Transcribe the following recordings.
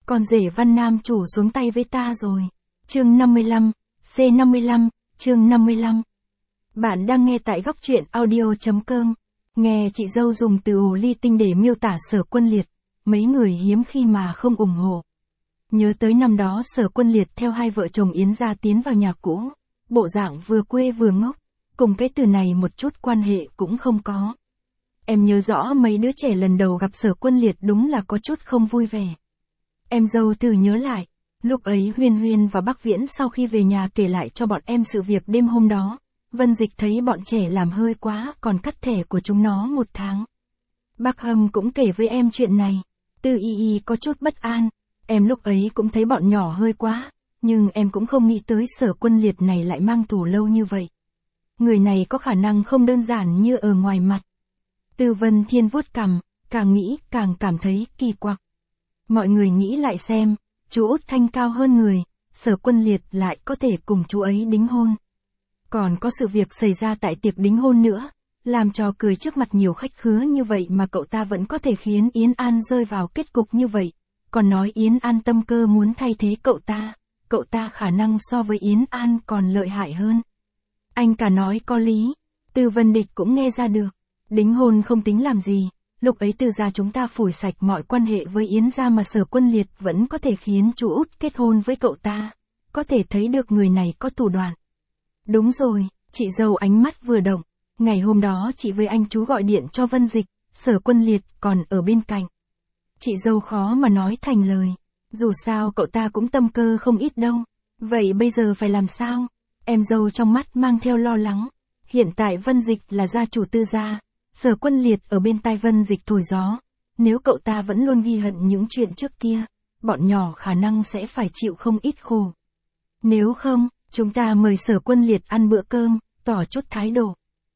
Con rể Văn Nam chủ xuống tay với ta rồi. Chương 55, C55, chương 55. Bạn đang nghe tại góc truyện audio.com. Nghe chị dâu dùng từ ổ ly tinh để miêu tả Sở Quân Liệt, mấy người hiếm khi mà không ủng hộ. Nhớ tới năm đó Sở Quân Liệt theo hai vợ chồng Yến gia tiến vào nhà cũ, bộ dạng vừa quê vừa ngốc, cùng cái từ này một chút quan hệ cũng không có. Em nhớ rõ mấy đứa trẻ lần đầu gặp Sở Quân Liệt đúng là có chút không vui vẻ. Em dâu thử nhớ lại, lúc ấy Huyên Huyên và Bác Viễn sau khi về nhà kể lại cho bọn em sự việc đêm hôm đó, Vân Dịch thấy bọn trẻ làm hơi quá còn cắt thẻ của chúng nó 1 tháng. Bác Hâm cũng kể với em chuyện này, Tư Y Y có chút bất an, em lúc ấy cũng thấy bọn nhỏ hơi quá, nhưng em cũng không nghĩ tới Sở Quân Liệt này lại mang tù lâu như vậy. Người này có khả năng không đơn giản như ở ngoài mặt. Tư Vân Thiên vuốt cằm, càng nghĩ càng cảm thấy kỳ quặc. Mọi người nghĩ lại xem, chú Út Thanh cao hơn người, Sở Quân Liệt lại có thể cùng chú ấy đính hôn. Còn có sự việc xảy ra tại tiệc đính hôn nữa, làm trò cười trước mặt nhiều khách khứa như vậy mà cậu ta vẫn có thể khiến Yến An rơi vào kết cục như vậy. Còn nói Yến An tâm cơ muốn thay thế cậu ta khả năng so với Yến An còn lợi hại hơn. Anh cả nói có lý, Tư Vân Địch cũng nghe ra được, đính hôn không tính làm gì. Lúc ấy Tư gia chúng ta phủi sạch mọi quan hệ với Yến gia mà Sở Quân Liệt vẫn có thể khiến chú Út kết hôn với cậu ta. Có thể thấy được người này có thủ đoạn. Đúng rồi, chị dâu ánh mắt vừa động. Ngày hôm đó chị với anh chú gọi điện cho Vân Dịch, Sở Quân Liệt còn ở bên cạnh. Chị dâu khó mà nói thành lời. Dù sao cậu ta cũng tâm cơ không ít đâu. Vậy bây giờ phải làm sao? Em dâu trong mắt mang theo lo lắng. Hiện tại Vân Dịch là gia chủ Tư gia. Sở Quân Liệt ở bên tai Vân Dịch thổi gió. Nếu cậu ta vẫn luôn ghi hận những chuyện trước kia, bọn nhỏ khả năng sẽ phải chịu không ít khổ. Nếu không, chúng ta mời Sở Quân Liệt ăn bữa cơm, tỏ chút thái độ.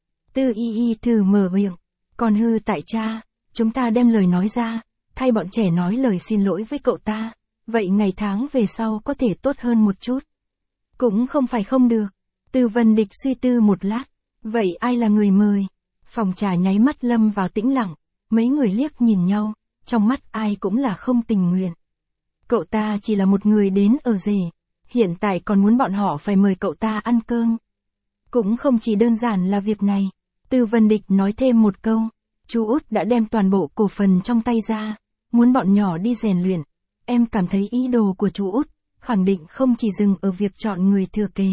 Tư Y Y thử mở miệng. Còn hư tại cha, chúng ta đem lời nói ra, thay bọn trẻ nói lời xin lỗi với cậu ta. Vậy ngày tháng về sau có thể tốt hơn một chút. Cũng không phải không được. Tư Vân Địch suy tư một lát. Vậy ai là người mời? Phòng trà nháy mắt lâm vào tĩnh lặng, mấy người liếc nhìn nhau, trong mắt ai cũng là không tình nguyện. Cậu ta chỉ là một người đến ở rể, hiện tại còn muốn bọn họ phải mời cậu ta ăn cơm. Cũng không chỉ đơn giản là việc này, Tư Vân Địch nói thêm một câu, chú Út đã đem toàn bộ cổ phần trong tay ra, muốn bọn nhỏ đi rèn luyện, em cảm thấy ý đồ của chú Út, khẳng định không chỉ dừng ở việc chọn người thừa kế.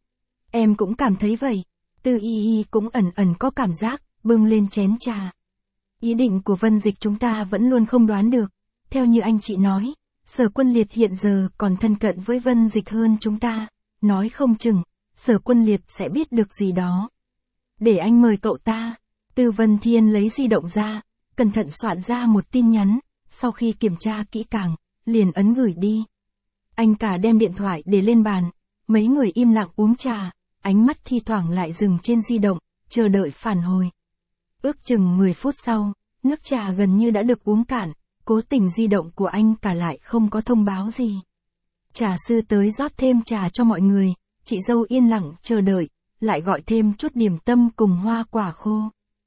Em cũng cảm thấy vậy, Tư Y Y cũng ẩn ẩn có cảm giác, bưng lên chén trà. Ý định của Vân Dịch chúng ta vẫn luôn không đoán được. Theo như anh chị nói, Sở Quân Liệt hiện giờ còn thân cận với Vân Dịch hơn chúng ta. Nói không chừng, Sở Quân Liệt sẽ biết được gì đó. Để anh mời cậu ta. Tư Vân Thiên lấy di động ra, cẩn thận soạn ra một tin nhắn. Sau khi kiểm tra kỹ càng, liền ấn gửi đi. Anh cả đem điện thoại để lên bàn. Mấy người im lặng uống trà, ánh mắt thi thoảng lại dừng trên di động, chờ đợi phản hồi. Ước chừng 10 phút sau, nước trà gần như đã được uống cạn, cố tình di động của anh cả lại không có thông báo gì. Trà sư tới rót thêm trà cho mọi người, chị dâu yên lặng chờ đợi, lại gọi thêm chút điểm tâm cùng hoa quả khô.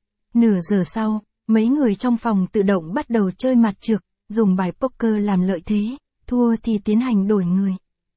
Nửa giờ sau, mấy người trong phòng tự động bắt đầu chơi mặt trược, dùng bài poker làm lợi thế, thua thì tiến hành đổi người.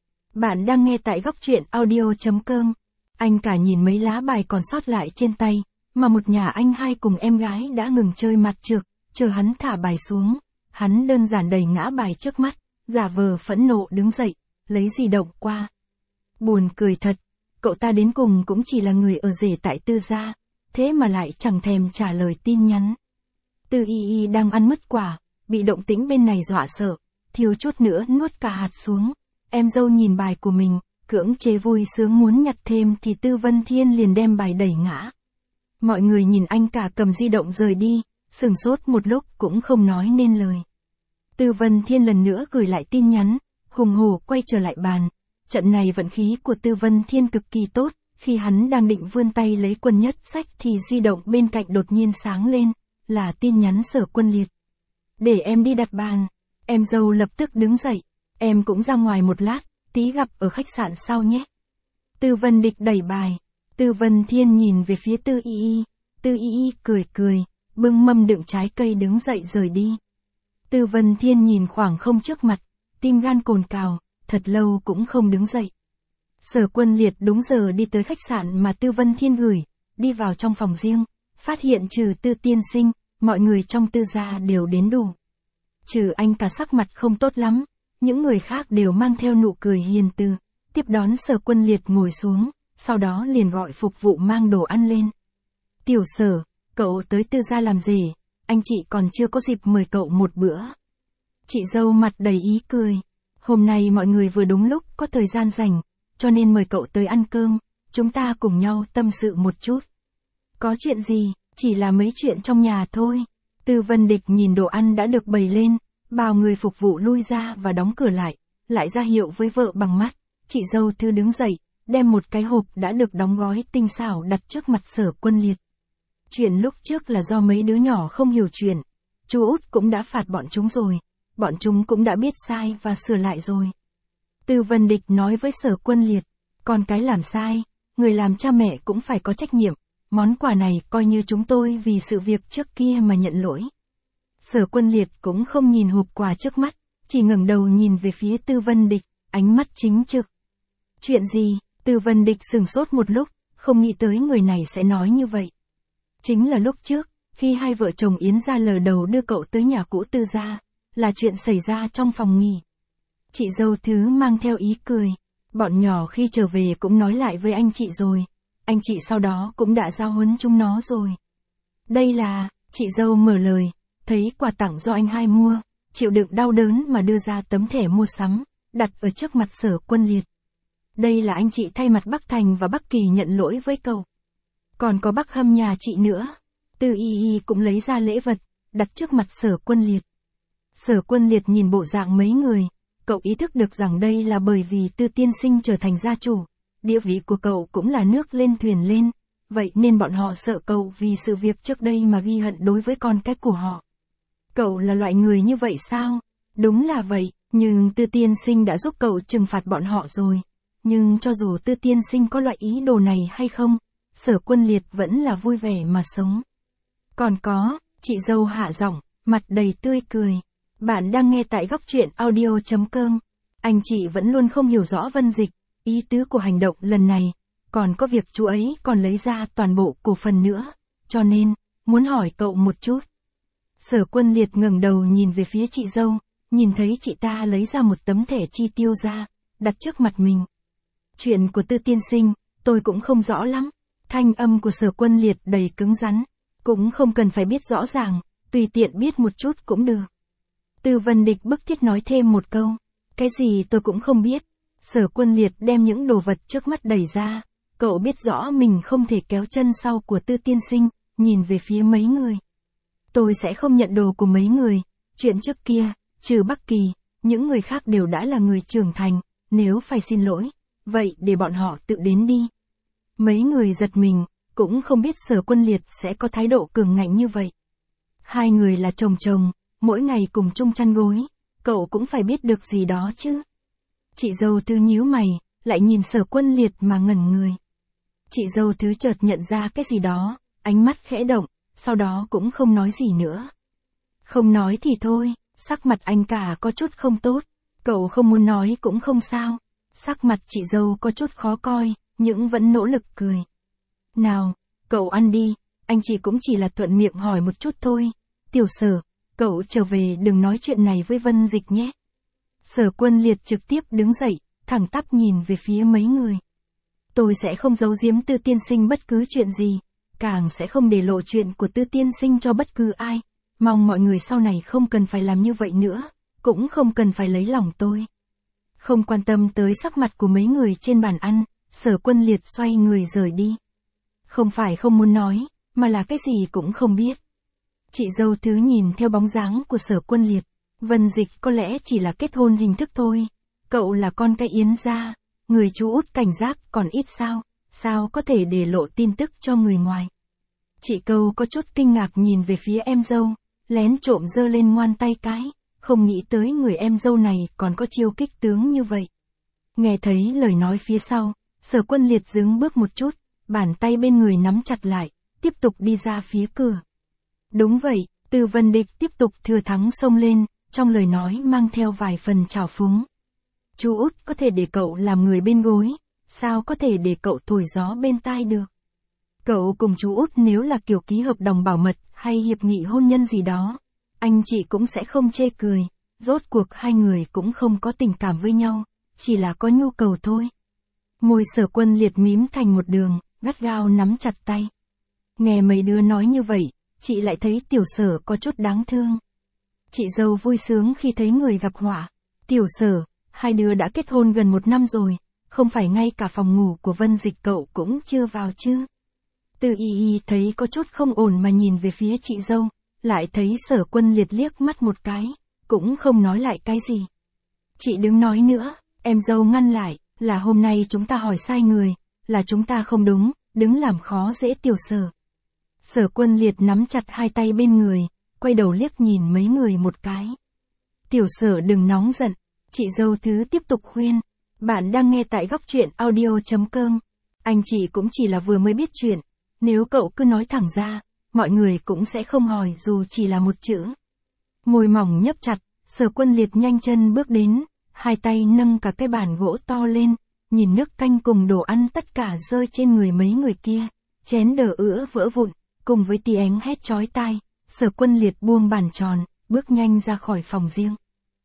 Bạn đang nghe tại góc truyện audio.com. Anh cả nhìn mấy lá bài còn sót lại trên tay, mà một nhà anh hai cùng em gái đã ngừng chơi mặt trược, chờ hắn thả bài xuống. Hắn đơn giản đẩy ngã bài trước mắt, giả vờ phẫn nộ đứng dậy, lấy di động qua. Buồn cười thật, cậu ta đến cùng cũng chỉ là người ở rể tại Tư gia, thế mà lại chẳng thèm trả lời tin nhắn. Tư Y Y đang ăn mứt quả, bị động tĩnh bên này dọa sợ, thiếu chút nữa nuốt cả hạt xuống. Em dâu nhìn bài của mình, cưỡng chế vui sướng muốn nhặt thêm thì Tư Vân Thiên liền đem bài đẩy ngã. Mọi người nhìn anh cả cầm di động rời đi, sửng sốt một lúc cũng không nói nên lời. Tư Vân Thiên lần nữa gửi lại tin nhắn, hùng hổ quay trở lại bàn. Trận này vận khí của Tư Vân Thiên cực kỳ tốt, khi hắn đang định vươn tay lấy quân nhất sách thì di động bên cạnh đột nhiên sáng lên, là tin nhắn Sở Quân Liệt. Để em đi đặt bàn. Em dâu lập tức đứng dậy, em cũng ra ngoài một lát, tí gặp ở khách sạn sau nhé. Tư Vân Địch đẩy bài. Tư Vân Thiên nhìn về phía Tư Y Y. Tư Y Y cười cười, bưng mâm đựng trái cây đứng dậy rời đi. Tư Vân Thiên nhìn khoảng không trước mặt, tim gan cồn cào, thật lâu cũng không đứng dậy. Sở Quân Liệt đúng giờ đi tới khách sạn mà Tư Vân Thiên gửi, đi vào trong phòng riêng, phát hiện trừ Tư tiên sinh, mọi người trong Tư gia đều đến đủ. Trừ anh cả sắc mặt không tốt lắm, những người khác đều mang theo nụ cười hiền từ, tiếp đón Sở Quân Liệt ngồi xuống, sau đó liền gọi phục vụ mang đồ ăn lên. Tiểu Sở, cậu tới Tư gia làm gì, anh chị còn chưa có dịp mời cậu một bữa. Chị dâu mặt đầy ý cười, hôm nay mọi người vừa đúng lúc có thời gian rảnh, cho nên mời cậu tới ăn cơm, chúng ta cùng nhau tâm sự một chút. Có chuyện gì, chỉ là mấy chuyện trong nhà thôi. Tư Vân Địch nhìn đồ ăn đã được bày lên, bảo người phục vụ lui ra và đóng cửa lại ra hiệu với vợ bằng mắt. Chị dâu Thư đứng dậy, đem một cái hộp đã được đóng gói tinh xảo đặt trước mặt Sở Quân Liệt. Chuyện lúc trước là do mấy đứa nhỏ không hiểu chuyện, chú Út cũng đã phạt bọn chúng rồi, bọn chúng cũng đã biết sai và sửa lại rồi. Tư Vân Địch nói với Sở Quân Liệt, con cái làm sai, người làm cha mẹ cũng phải có trách nhiệm, món quà này coi như chúng tôi vì sự việc trước kia mà nhận lỗi. Sở Quân Liệt cũng không nhìn hộp quà trước mắt, chỉ ngẩng đầu nhìn về phía Tư Vân Địch, ánh mắt chính trực. Chuyện gì? Tư Vân Địch sửng sốt một lúc, không nghĩ tới người này sẽ nói như vậy. Chính là lúc trước, khi hai vợ chồng Yến gia lờ đầu đưa cậu tới nhà cũ Tư gia, là chuyện xảy ra trong phòng nghỉ. Chị dâu Thứ mang theo ý cười, bọn nhỏ khi trở về cũng nói lại với anh chị rồi, anh chị sau đó cũng đã giao huấn chúng nó rồi. Đây là, chị dâu mở lời, thấy quà tặng do anh hai mua, chịu đựng đau đớn mà đưa ra tấm thẻ mua sắm, đặt ở trước mặt Sở Quân Liệt. Đây là anh chị thay mặt Bắc Thành và Bắc Kỳ nhận lỗi với cậu. Còn có Bắc Hâm nhà chị nữa. Tư Y Y cũng lấy ra lễ vật, đặt trước mặt Sở Quân Liệt. Sở Quân Liệt nhìn bộ dạng mấy người, cậu ý thức được rằng đây là bởi vì Tư tiên sinh trở thành gia chủ, địa vị của cậu cũng là nước lên thuyền lên, vậy nên bọn họ sợ cậu vì sự việc trước đây mà ghi hận đối với con cái của họ. Cậu là loại người như vậy sao? Đúng là vậy, nhưng Tư tiên sinh đã giúp cậu trừng phạt bọn họ rồi. Nhưng cho dù Tư tiên sinh có loại ý đồ này hay không, Sở Quân Liệt vẫn là vui vẻ mà sống. Còn có, chị dâu hạ giọng, mặt đầy tươi cười. Bạn đang nghe tại góc truyện audio.com. Anh chị vẫn luôn không hiểu rõ Vân Dịch, ý tứ của hành động lần này, còn có việc chú ấy còn lấy ra toàn bộ cổ phần nữa, cho nên, muốn hỏi cậu một chút. Sở Quân Liệt ngẩng đầu nhìn về phía chị dâu, nhìn thấy chị ta lấy ra một tấm thẻ chi tiêu ra, đặt trước mặt mình. Chuyện của Tư tiên sinh, tôi cũng không rõ lắm. Thanh âm của Sở Quân Liệt đầy cứng rắn, cũng không cần phải biết rõ ràng, tùy tiện biết một chút cũng được. Tư Vân Địch bức thiết nói thêm một câu, cái gì tôi cũng không biết. Sở Quân Liệt đem những đồ vật trước mắt đẩy ra, cậu biết rõ mình không thể kéo chân sau của Tư tiên sinh, nhìn về phía mấy người. Tôi sẽ không nhận đồ của mấy người, chuyện trước kia, trừ Bắc Kỳ, những người khác đều đã là người trưởng thành, nếu phải xin lỗi, vậy để bọn họ tự đến đi. Mấy người giật mình, cũng không biết Sở Quân Liệt sẽ có thái độ cường ngạnh như vậy. Hai người là chồng chồng, mỗi ngày cùng chung chăn gối, cậu cũng phải biết được gì đó chứ. Chị dâu Thứ nhíu mày, lại nhìn Sở Quân Liệt mà ngẩn người. Chị dâu Thứ chợt nhận ra cái gì đó, ánh mắt khẽ động, sau đó cũng không nói gì nữa. Không nói thì thôi, sắc mặt anh cả có chút không tốt, cậu không muốn nói cũng không sao. Sắc mặt chị dâu có chút khó coi, nhưng vẫn nỗ lực cười. Nào, cậu ăn đi, anh chị cũng chỉ là thuận miệng hỏi một chút thôi. Tiểu Sở, cậu trở về đừng nói chuyện này với Vân Dịch nhé. Sở Quân Liệt trực tiếp đứng dậy, thẳng tắp nhìn về phía mấy người. Tôi sẽ không giấu giếm Tư tiên sinh bất cứ chuyện gì, càng sẽ không để lộ chuyện của Tư tiên sinh cho bất cứ ai. Mong mọi người sau này không cần phải làm như vậy nữa, cũng không cần phải lấy lòng tôi. Không quan tâm tới sắc mặt của mấy người trên bàn ăn, Sở Quân Liệt xoay người rời đi. Không phải không muốn nói, mà là cái gì cũng không biết. Chị dâu Thứ nhìn theo bóng dáng của Sở Quân Liệt, Vân Dịch có lẽ chỉ là kết hôn hình thức thôi. Cậu là con cái Yến gia, người chú Út cảnh giác còn ít sao có thể để lộ tin tức cho người ngoài. Chị Câu có chút kinh ngạc nhìn về phía em dâu, lén trộm giơ lên ngoan tay cái, không nghĩ tới người em dâu này còn có chiêu kích tướng như vậy. Nghe thấy lời nói phía sau, Sở Quân Liệt dừng bước một chút, bàn tay bên người nắm chặt lại, tiếp tục đi ra phía cửa. Đúng vậy, Tư Vân Địch tiếp tục thừa thắng xông lên, trong lời nói mang theo vài phần trào phúng. Chú út có thể để cậu làm người bên gối, sao có thể để cậu thổi gió bên tai được. Cậu cùng chú út nếu là kiểu ký hợp đồng bảo mật hay hiệp nghị hôn nhân gì đó, anh chị cũng sẽ không chê cười, rốt cuộc hai người cũng không có tình cảm với nhau, chỉ là có nhu cầu thôi. Môi Sở Quân Liệt mím thành một đường, gắt gao nắm chặt tay. Nghe mấy đứa nói như vậy, chị lại thấy Tiểu Sở có chút đáng thương. Chị dâu vui sướng khi thấy người gặp họa. Tiểu Sở, hai đứa đã kết hôn gần 1 năm rồi, không phải ngay cả phòng ngủ của Vân Dịch cậu cũng chưa vào chứ. Từ Y thấy có chút không ổn mà nhìn về phía chị dâu, lại thấy Sở Quân Liệt liếc mắt một cái, cũng không nói lại cái gì. Chị đừng nói nữa, em dâu ngăn lại, là hôm nay chúng ta hỏi sai người, là chúng ta không đúng, đừng làm khó dễ Tiểu Sở. Sở Quân Liệt nắm chặt hai tay bên người, quay đầu liếc nhìn mấy người một cái. Tiểu Sở đừng nóng giận, chị dâu thứ tiếp tục khuyên. Bạn đang nghe tại góc truyện audio.com. Anh chị cũng chỉ là vừa mới biết chuyện, nếu cậu cứ nói thẳng ra, mọi người cũng sẽ không hỏi dù chỉ là một chữ. Môi mỏng nhấp chặt, Sở Quân Liệt nhanh chân bước đến, hai tay nâng cả cái bàn gỗ to lên, nhìn nước canh cùng đồ ăn tất cả rơi trên người mấy người kia, chén đờ ữa vỡ vụn, cùng với tiếng hét chói tai, Sở Quân Liệt buông bàn tròn, bước nhanh ra khỏi phòng riêng.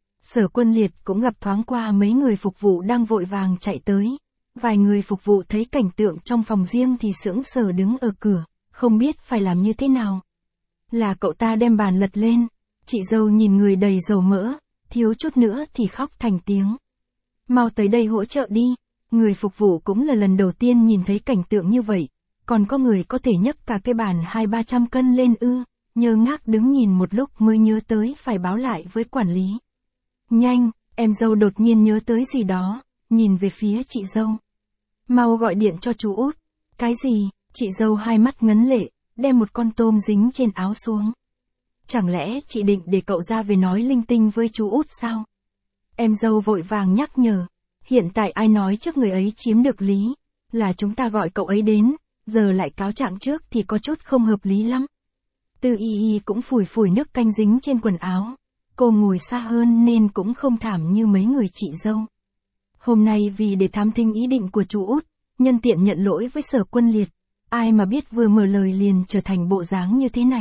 Sở Quân Liệt cũng gặp thoáng qua mấy người phục vụ đang vội vàng chạy tới. Vài người phục vụ thấy cảnh tượng trong phòng riêng thì sững sờ đứng ở cửa, không biết phải làm như thế nào. Là cậu ta đem bàn lật lên, chị dâu nhìn người đầy dầu mỡ, thiếu chút nữa thì khóc thành tiếng. Mau tới đây hỗ trợ đi, người phục vụ cũng là lần đầu tiên nhìn thấy cảnh tượng như vậy, còn có người có thể nhấc cả cái bàn 200-300 cân lên ư, nhớ ngác đứng nhìn một lúc mới nhớ tới phải báo lại với quản lý. Nhanh, em dâu đột nhiên nhớ tới gì đó, nhìn về phía chị dâu. Mau gọi điện cho chú út. Cái gì? Chị dâu hai mắt ngấn lệ, đem một con tôm dính trên áo xuống. Chẳng lẽ chị định để cậu ra về nói linh tinh với chú út sao? Em dâu vội vàng nhắc nhở. Hiện tại ai nói trước người ấy chiếm được lý, là chúng ta gọi cậu ấy đến, giờ lại cáo trạng trước thì có chút không hợp lý lắm. Từ Y cũng phủi phủi nước canh dính trên quần áo. Cô ngồi xa hơn nên cũng không thảm như mấy người chị dâu. Hôm nay vì để thám thính ý định của chú út, nhân tiện nhận lỗi với Sở Quân Liệt, ai mà biết vừa mở lời liền trở thành bộ dáng như thế này.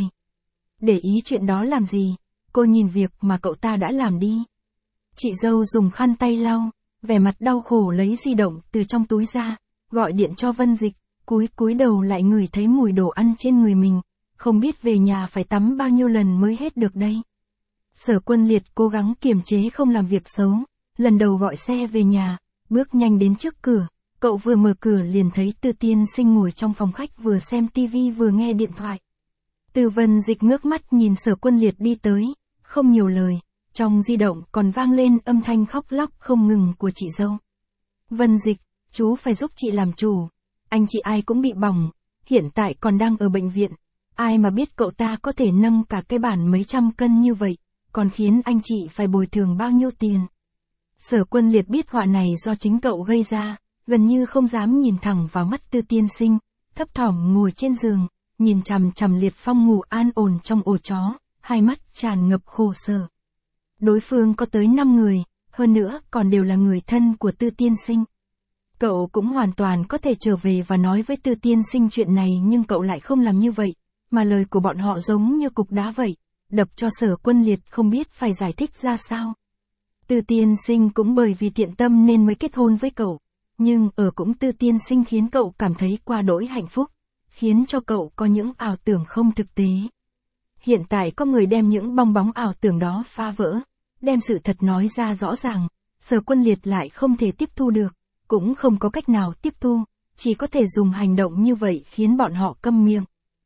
Để ý chuyện đó làm gì, cô nhìn việc mà cậu ta đã làm đi. Chị dâu dùng khăn tay lau, vẻ mặt đau khổ lấy di động từ trong túi ra, gọi điện cho Vân Dịch, cúi đầu lại ngửi thấy mùi đồ ăn trên người mình, không biết về nhà phải tắm bao nhiêu lần mới hết được đây. Sở Quân Liệt cố gắng kiềm chế không làm việc xấu, lần đầu gọi xe về nhà, bước nhanh đến trước cửa, cậu vừa mở cửa liền thấy Từ Tiên Sinh ngồi trong phòng khách vừa xem tivi vừa nghe điện thoại. Từ Vân Dịch ngước mắt nhìn Sở Quân Liệt đi tới, không nhiều lời, trong di động còn vang lên âm thanh khóc lóc không ngừng của chị dâu. Vân Dịch, chú phải giúp chị làm chủ, anh chị ai cũng bị bỏng, hiện tại còn đang ở bệnh viện, ai mà biết cậu ta có thể nâng cả cái bàn mấy trăm cân như vậy, còn khiến anh chị phải bồi thường bao nhiêu tiền. Sở Quân Liệt biết họa này do chính cậu gây ra, gần như không dám nhìn thẳng vào mắt Từ Tiên Sinh, thấp thỏm ngồi trên giường, nhìn chằm chằm Liệt Phong ngủ an ổn trong ổ chó, hai mắt tràn ngập khổ sở. Đối phương có tới 5 người, hơn nữa còn đều là người thân của Từ Tiên Sinh. Cậu cũng hoàn toàn có thể trở về và nói với Từ Tiên Sinh chuyện này nhưng cậu lại không làm như vậy, mà lời của bọn họ giống như cục đá vậy, đập cho Sở Quân Liệt không biết phải giải thích ra sao. Từ Tiên Sinh cũng bởi vì tiện tâm nên mới kết hôn với cậu, nhưng ở cũng Từ Tiên Sinh khiến cậu cảm thấy quá đỗi hạnh phúc, khiến cho cậu có những ảo tưởng không thực tế. Hiện tại có người đem những bong bóng ảo tưởng đó phá vỡ, đem sự thật nói ra rõ ràng, Sở Quân Liệt lại không thể tiếp thu được, cũng không có cách nào tiếp thu, chỉ có thể dùng hành động như vậy khiến bọn họ câm miệng.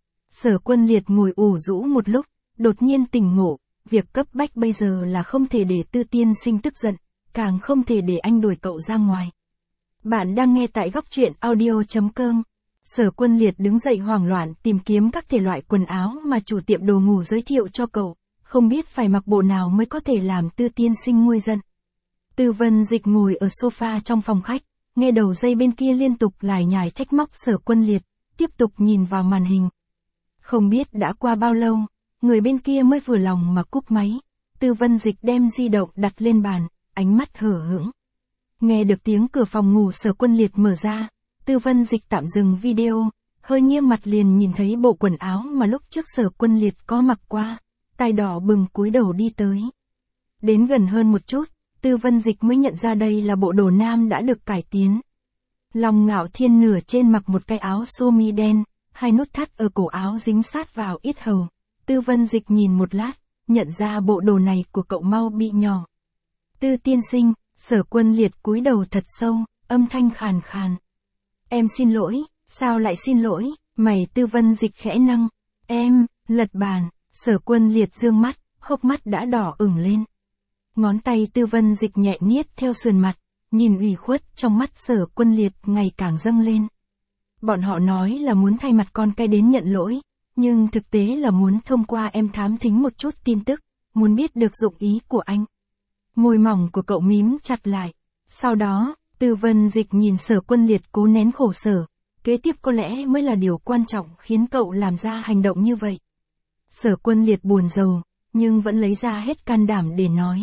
Sở Quân Liệt ngồi ủ rũ một lúc, đột nhiên tỉnh ngộ, việc cấp bách bây giờ là không thể để Từ Tiên Sinh tức giận, càng không thể để anh đuổi cậu ra ngoài. Bạn đang nghe tại góc truyện audio.com. Sở Quân Liệt đứng dậy hoảng loạn tìm kiếm các thể loại quần áo mà chủ tiệm đồ ngủ giới thiệu cho cậu, không biết phải mặc bộ nào mới có thể làm Từ Tiên Sinh nguôi giận. Từ Vân Dịch ngồi ở sofa trong phòng khách, nghe đầu dây bên kia liên tục lải nhải trách móc Sở Quân Liệt, tiếp tục nhìn vào màn hình. Không biết đã qua bao lâu, người bên kia mới vừa lòng mà cúp máy, Tư Vân Dịch đem di động đặt lên bàn, ánh mắt hở hững. Nghe được tiếng cửa phòng ngủ Sở Quân Liệt mở ra, Tư Vân Dịch tạm dừng video, hơi nghiêng mặt liền nhìn thấy bộ quần áo mà lúc trước Sở Quân Liệt có mặc qua, tai đỏ bừng cúi đầu đi tới. Đến gần hơn một chút, Tư Vân Dịch mới nhận ra đây là bộ đồ nam đã được cải tiến. Long Ngạo Thiên nửa trên mặc một cái áo sơ mi đen, hai nút thắt ở cổ áo dính sát vào yết hầu. Tư Vân Dịch nhìn một lát, nhận ra bộ đồ này của cậu mau bị nhỏ. Tư tiên sinh, Sở Quân Liệt cúi đầu thật sâu, âm thanh khàn khàn. Em xin lỗi, sao lại xin lỗi, mày Tư Vân Dịch khẽ nâng. Em, lật bàn, Sở Quân Liệt dương mắt, hốc mắt đã đỏ ửng lên. Ngón tay Tư Vân Dịch nhẹ niết theo sườn mặt, nhìn ủy khuất trong mắt Sở Quân Liệt ngày càng dâng lên. Bọn họ nói là muốn thay mặt con cái đến nhận lỗi, nhưng thực tế là muốn thông qua em thám thính một chút tin tức, muốn biết được dụng ý của anh. Môi mỏng của cậu mím chặt lại. Sau đó, Tư Vân Dịch nhìn Sở Quân Liệt cố nén khổ sở. Kế tiếp có lẽ mới là điều quan trọng khiến cậu làm ra hành động như vậy. Sở Quân Liệt buồn rầu, nhưng vẫn lấy ra hết can đảm để nói.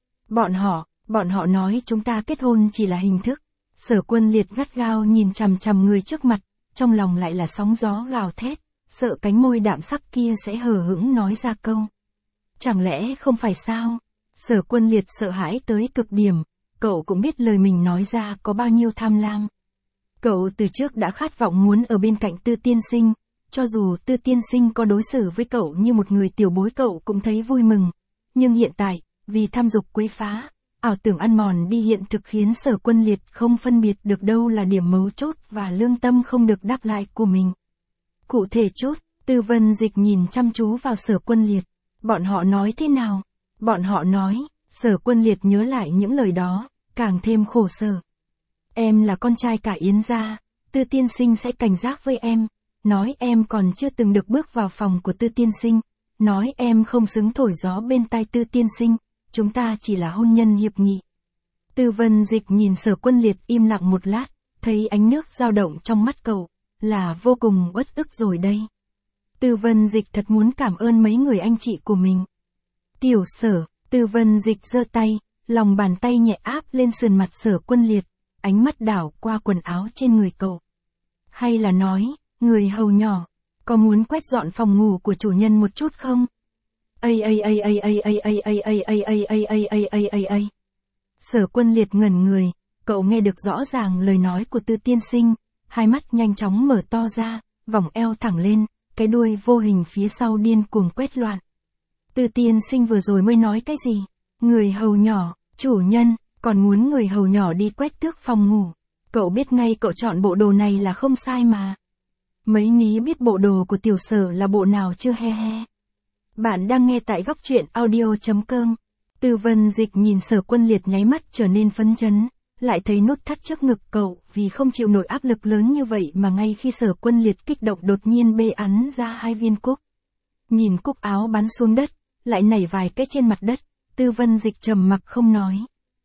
Bọn họ nói chúng ta kết hôn chỉ là hình thức. Sở Quân Liệt gắt gao nhìn chằm chằm người trước mặt, trong lòng lại là sóng gió gào thét, sợ cánh môi đạm sắc kia sẽ hờ hững nói ra câu. Chẳng lẽ không phải sao? Sở Quân Liệt sợ hãi tới cực điểm, cậu cũng biết lời mình nói ra có bao nhiêu tham lam. Cậu từ trước đã khát vọng muốn ở bên cạnh Tư tiên sinh, cho dù Tư tiên sinh có đối xử với cậu như một người tiểu bối cậu cũng thấy vui mừng. Nhưng hiện tại, vì tham dục quấy phá, ảo tưởng ăn mòn đi hiện thực khiến Sở Quân Liệt không phân biệt được đâu là điểm mấu chốt và lương tâm không được đáp lại của mình. Cụ thể chút, Tư Vân Dịch nhìn chăm chú vào Sở Quân Liệt. Bọn họ nói thế nào? Bọn họ nói, Sở Quân Liệt nhớ lại những lời đó, càng thêm khổ sở. Em là con trai cả Yến gia, Tư tiên sinh sẽ cảnh giác với em, nói em còn chưa từng được bước vào phòng của Tư tiên sinh, nói em không xứng thổi gió bên tai Tư tiên sinh, chúng ta chỉ là hôn nhân hiệp nghị. Tư Vân Dịch nhìn Sở Quân Liệt im lặng một lát, thấy ánh nước dao động trong mắt cậu, là vô cùng uất ức rồi đây. Tư Vân Dịch thật muốn cảm ơn mấy người anh chị của mình. Tiểu Sở, Tư Vân Dịch giơ tay, lòng bàn tay nhẹ áp lên sườn mặt Sở Quân Liệt, ánh mắt đảo qua quần áo trên người cậu. Hay là nói, người hầu nhỏ, có muốn quét dọn phòng ngủ của chủ nhân một chút không? Sở Quân Liệt ngẩn người, cậu nghe được rõ ràng lời nói của Tư tiên sinh, hai mắt nhanh chóng mở to ra, vòng eo thẳng lên, cái đuôi vô hình phía sau điên cuồng quét loạn. Tư tiên sinh vừa rồi mới nói cái gì? Người hầu nhỏ, chủ nhân, còn muốn người hầu nhỏ đi quét tước phòng ngủ. Cậu biết ngay cậu chọn bộ đồ này là không sai mà. Mấy ní biết bộ đồ của Tiểu Sở là bộ nào chưa he he. Bạn đang nghe tại góc truyện audio.com. Tư Vân Dịch nhìn Sở Quân Liệt nháy mắt trở nên phấn chấn, lại thấy nút thắt trước ngực cậu vì không chịu nổi áp lực lớn như vậy mà ngay khi Sở Quân Liệt kích động đột nhiên bê ắn ra hai viên cúc. Nhìn cúc áo bắn xuống đất, lại nảy vài cái trên mặt đất, Tư Vân Dịch trầm mặc không nói.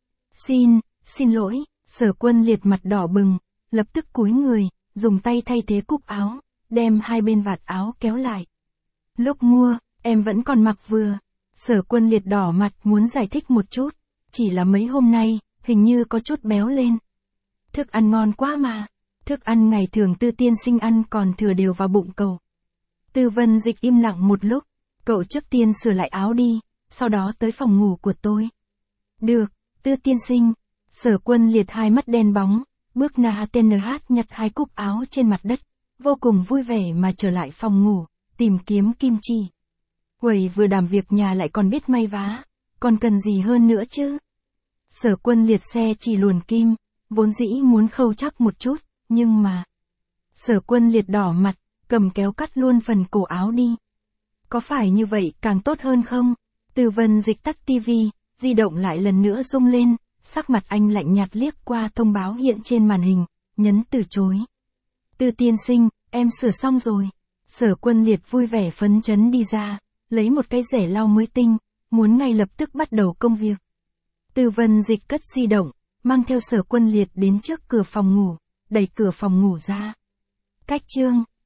Xin lỗi, Sở Quân Liệt mặt đỏ bừng, lập tức cúi người, dùng tay thay thế cúc áo, đem hai bên vạt áo kéo lại. Lúc mua, em vẫn còn mặc vừa. Sở Quân Liệt đỏ mặt muốn giải thích một chút, chỉ là mấy hôm nay, hình như có chút béo lên. Thức ăn ngon quá mà, thức ăn ngày thường Tư tiên sinh ăn còn thừa đều vào bụng cậu. Tư Vân Dịch im lặng một lúc, cậu trước tiên sửa lại áo đi, sau đó tới phòng ngủ của tôi. Được, Tư tiên sinh. Sở Quân Liệt hai mắt đen bóng, bước NHTNH nhặt hai cúc áo trên mặt đất, vô cùng vui vẻ mà trở lại phòng ngủ, tìm kiếm kim chỉ. Quầy vừa đảm việc nhà lại còn biết may vá, còn cần gì hơn nữa chứ? Sở Quân Liệt xe chỉ luồn kim, vốn dĩ muốn khâu chắc một chút, nhưng mà... Sở Quân Liệt đỏ mặt, cầm kéo cắt luôn phần cổ áo đi. Có phải như vậy càng tốt hơn không? Tư Vân Dịch tắt tivi, di động lại lần nữa rung lên, sắc mặt anh lạnh nhạt liếc qua thông báo hiện trên màn hình, nhấn từ chối. Tư tiên sinh, em sửa xong rồi. Sở Quân Liệt vui vẻ phấn chấn đi ra, lấy một cái rẻ lau mới tinh, muốn ngay lập tức bắt đầu công việc. Tư Vân Dịch cất di động, mang theo Sở Quân Liệt đến trước cửa phòng ngủ, đẩy cửa phòng ngủ ra. Cách chương